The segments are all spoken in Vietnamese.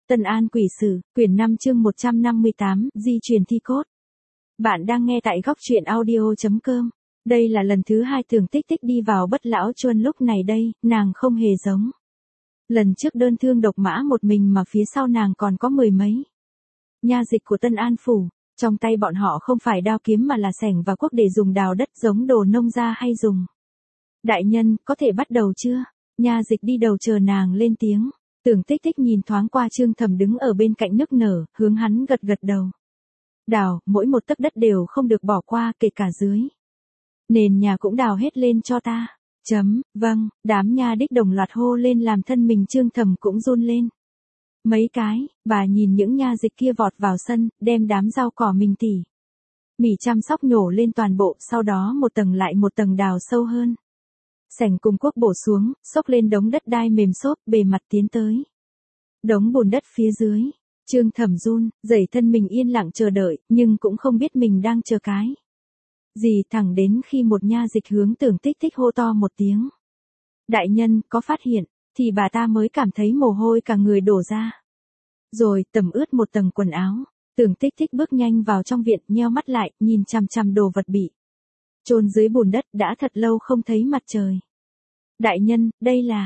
Tân An Quỷ Sử, quyển 5 chương 158, di truyền thi cốt. Bạn đang nghe tại góc truyện audio.com. Đây là lần thứ 2 Tưởng Tích Tích đi vào Bất Lão Chuân, lúc này đây, nàng không hề giống. Lần trước đơn thương độc mã một mình mà phía sau nàng còn có mười mấy nha dịch của Tân An Phủ, trong tay bọn họ không phải đao kiếm mà là xẻng và cuốc để dùng đào đất giống đồ nông gia hay dùng. Đại nhân, có thể bắt đầu chưa? Nha dịch đi đầu chờ nàng lên tiếng. Tưởng Tích Tích nhìn thoáng qua Trương Thẩm đứng ở bên cạnh nức nở, hướng hắn gật gật đầu. Đào, mỗi một tấc đất đều không được bỏ qua, kể cả dưới nền nhà cũng đào hết lên cho ta. Vâng, đám nha đích đồng loạt hô lên làm thân mình Trương Thẩm cũng run lên. Mấy cái, bà nhìn những nha dịch kia vọt vào sân, đem đám rau cỏ mình tỉ mỉ chăm sóc nhổ lên toàn bộ, sau đó một tầng lại một tầng đào sâu hơn. Xẻng cùng cuốc bổ xuống, xốc lên đống đất đai mềm xốp, bề mặt tiến tới đống bùn đất phía dưới. Trương Thẩm run rẩy thân mình yên lặng chờ đợi, nhưng cũng không biết mình đang chờ cái gì, thẳng đến khi một nha dịch hướng Tưởng Tích Tích hô to một tiếng. Đại nhân, có phát hiện, thì bà ta mới cảm thấy mồ hôi cả người đổ ra. Rồi tẩm ướt một tầng quần áo. Tưởng Tích Tích bước nhanh vào trong viện, nheo mắt lại, nhìn chằm chằm đồ vật bị chôn dưới bùn đất đã thật lâu không thấy mặt trời. Đại nhân, đây là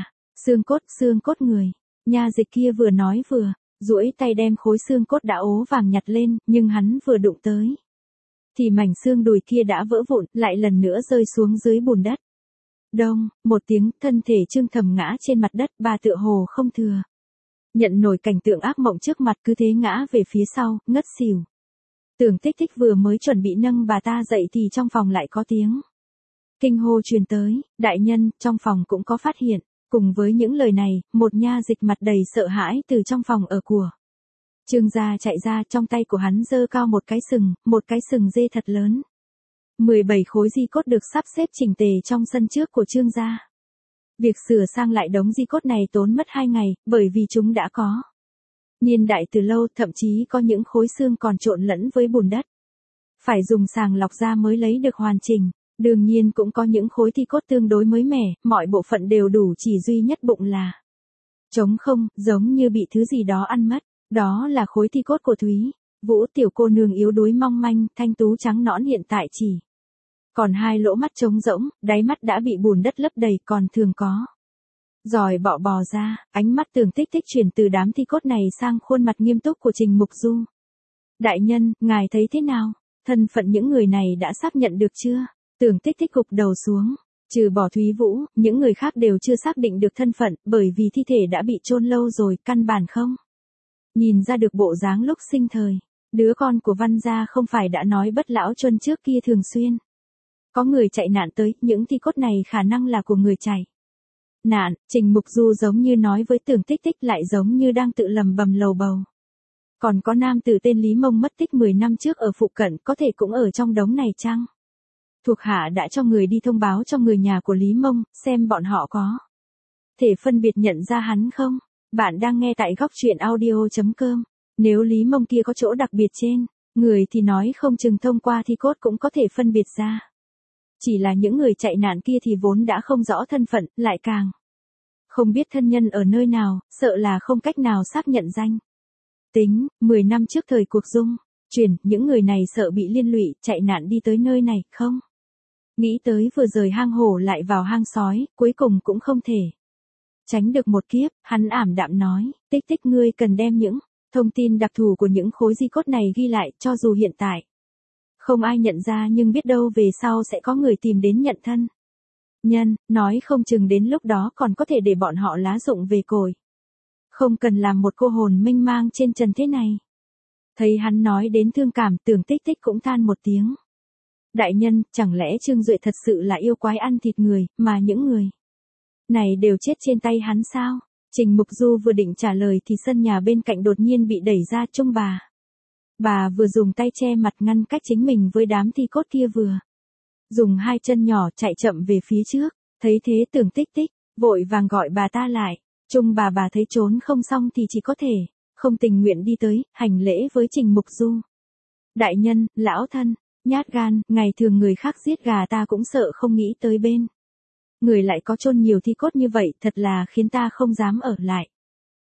xương cốt người. Nha dịch kia vừa nói vừa duỗi tay đem khối xương cốt đã ố vàng nhặt lên, nhưng hắn vừa đụng tới thì mảnh xương đùi kia đã vỡ vụn, lại lần nữa rơi xuống dưới bùn đất. Đông, một tiếng, thân thể Trương Thẩm ngã trên mặt đất, bà tựa hồ không thừa nhận nổi cảnh tượng ác mộng trước mặt, cứ thế ngã về phía sau, ngất xỉu. Tưởng Tích Tích vừa mới chuẩn bị nâng bà ta dậy thì trong phòng lại có tiếng kinh hô truyền tới. Đại nhân, trong phòng cũng có phát hiện. Cùng với những lời này, một nha dịch mặt đầy sợ hãi từ trong phòng ở của Trương gia chạy ra, trong tay của hắn giơ cao một cái sừng dê thật lớn. 17 khối di cốt được sắp xếp chỉnh tề trong sân trước của Trương gia. Việc sửa sang lại đống di cốt này tốn mất 2 ngày, bởi vì chúng đã có niên đại từ lâu, thậm chí có những khối xương còn trộn lẫn với bùn đất. Phải dùng sàng lọc ra mới lấy được hoàn chỉnh. Đương nhiên cũng có những khối thi cốt tương đối mới mẻ, mọi bộ phận đều đủ, chỉ duy nhất bụng là trống không, giống như bị thứ gì đó ăn mất. Đó là khối thi cốt của Thúy Vũ, tiểu cô nương yếu đuối mong manh, thanh tú trắng nõn, hiện tại chỉ còn 2 lỗ mắt trống rỗng, đáy mắt đã bị bùn đất lấp đầy, còn thường có giòi bọ bò ra. Ánh mắt Tưởng Tích Tích chuyển từ đám thi cốt này sang khuôn mặt nghiêm túc của Trình Mục Du. Đại nhân, ngài thấy thế nào? Thân phận những người này đã xác nhận được chưa? Tưởng Tích Tích gục đầu xuống. Trừ bỏ Thúy Vũ, những người khác đều chưa xác định được thân phận, bởi vì thi thể đã bị chôn lâu rồi, căn bản không nhìn ra được bộ dáng lúc sinh thời. Đứa con của Văn gia không phải đã nói Bất Lão Chuân trước kia thường xuyên có người chạy nạn tới, những thi cốt này khả năng là của người chạy nạn. Trình Mục Du giống như nói với Tưởng Tích Tích, lại giống như đang tự lầm bầm lầu bầu. Còn có nam tử tên Lý Mông mất tích 10 năm trước ở phụ cận, có thể cũng ở trong đống này chăng? Thuộc hạ đã cho người đi thông báo cho người nhà của Lý Mông, xem bọn họ có thể phân biệt nhận ra hắn không? Bạn đang nghe tại góc truyện audio.com. Nếu Lý Mông kia có chỗ đặc biệt trên người thì nói không chừng thông qua thi cốt cũng có thể phân biệt ra. Chỉ là những người chạy nạn kia thì vốn đã không rõ thân phận, lại càng không biết thân nhân ở nơi nào, sợ là không cách nào xác nhận danh tính. 10 năm trước thời cuộc dung chuyển, những người này sợ bị liên lụy, chạy nạn đi tới nơi này, không nghĩ tới vừa rời hang hổ lại vào hang sói, cuối cùng cũng không thể tránh được một kiếp. Hắn ảm đạm nói, Tích Tích, ngươi cần đem những thông tin đặc thù của những khối di cốt này ghi lại, cho dù hiện tại không ai nhận ra, nhưng biết đâu về sau sẽ có người tìm đến nhận thân nhân, nói không chừng đến lúc đó còn có thể để bọn họ lá dụng về cội. Không cần làm một cô hồn mênh mang trên trần thế này. Thấy hắn nói đến thương cảm, Tưởng Tích Tích cũng than một tiếng. Đại nhân, chẳng lẽ Trương Duệ thật sự là yêu quái ăn thịt người, mà những người này đều chết trên tay hắn sao? Trình Mục Du vừa định trả lời thì sân nhà bên cạnh đột nhiên bị đẩy ra. Trông bà vừa dùng tay che mặt ngăn cách chính mình với đám thi cốt kia, vừa dùng 2 chân nhỏ chạy chậm về phía trước. Thấy thế Tưởng Tích Tích vội vàng gọi bà ta lại. Trông bà thấy trốn không xong thì chỉ có thể không tình nguyện đi tới, hành lễ với Trình Mục Du. Đại nhân, lão thân nhát gan, ngày thường người khác giết gà ta cũng sợ, không nghĩ tới bên người lại có chôn nhiều thi cốt như vậy, thật là khiến ta không dám ở lại.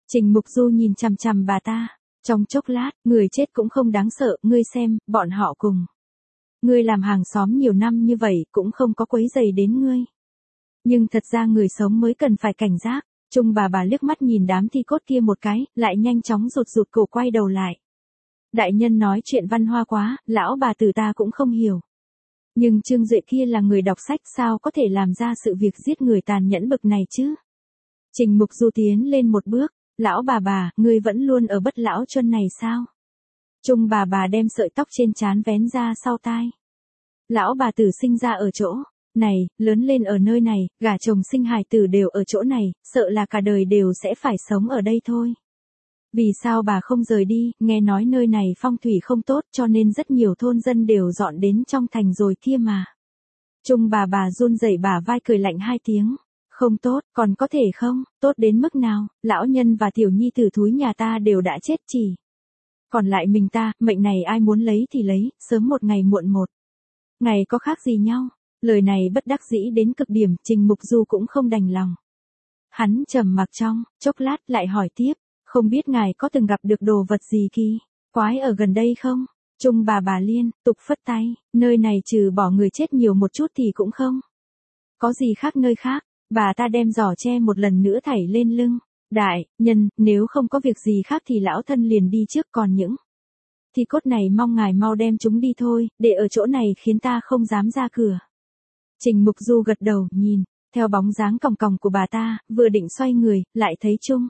Trình Mục Du nhìn chằm chằm bà ta. Trong chốc lát, người chết cũng không đáng sợ, ngươi xem, bọn họ cùng. Ngươi làm hàng xóm nhiều năm như vậy cũng không có quấy rầy đến ngươi. Nhưng thật ra người sống mới cần phải cảnh giác. Trung bà liếc mắt nhìn đám thi cốt kia một cái, lại nhanh chóng rụt cổ quay đầu lại. Đại nhân nói chuyện văn hoa quá, lão bà tử ta cũng không hiểu. Nhưng Trương Duệ kia là người đọc sách sao có thể làm ra sự việc giết người tàn nhẫn bực này chứ? Trình Mục Du tiến lên một bước, lão bà, ngươi vẫn luôn ở Bất Lão Chuân này sao? Trung bà đem sợi tóc trên trán vén ra sau tai. Lão bà tử sinh ra ở chỗ này, lớn lên ở nơi này, gả chồng sinh hài tử đều ở chỗ này, sợ là cả đời đều sẽ phải sống ở đây thôi. Vì sao bà không rời đi, nghe nói nơi này phong thủy không tốt cho nên rất nhiều thôn dân đều dọn đến trong thành rồi kia mà. Trung bà run rẩy bả vai cười lạnh hai tiếng. Không tốt, còn có thể không, tốt đến mức nào, lão nhân và tiểu nhi tử thúi nhà ta đều đã chết chỉ. Còn lại mình ta, mệnh này ai muốn lấy thì lấy, sớm một ngày muộn một. Ngày có khác gì nhau, lời này bất đắc dĩ đến cực điểm, Trình Mục Du cũng không đành lòng. Hắn trầm mặc trong, chốc lát lại hỏi tiếp, không biết ngài có từng gặp được đồ vật gì kỳ quái ở gần đây không? Trung bà liên tục phất tay, nơi này trừ bỏ người chết nhiều một chút thì cũng không. Có gì khác nơi khác, bà ta đem giỏ tre một lần nữa thảy lên lưng. Đại nhân, nếu không có việc gì khác thì lão thân liền đi trước, còn những thì cốt này mong ngài mau đem chúng đi thôi, để ở chỗ này khiến ta không dám ra cửa. Trình Mục Du gật đầu, nhìn theo bóng dáng còng còng của bà ta, vừa định xoay người, lại thấy Trung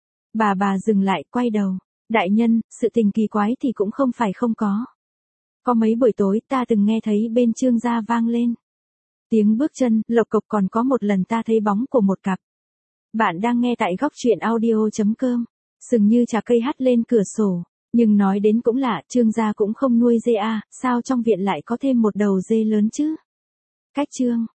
bà dừng lại, quay đầu. Đại nhân, sự tình kỳ quái thì cũng không phải không có. Có mấy buổi tối ta từng nghe thấy bên Trương gia vang lên tiếng bước chân, lộc cộc, còn có một lần ta thấy bóng của một cặp. Bạn đang nghe tại góc truyện audio.com. Sừng như chà cây hắt lên cửa sổ. Nhưng nói đến cũng lạ, Trương gia cũng không nuôi dê à, sao trong viện lại có thêm một đầu dê lớn chứ? Cách Trương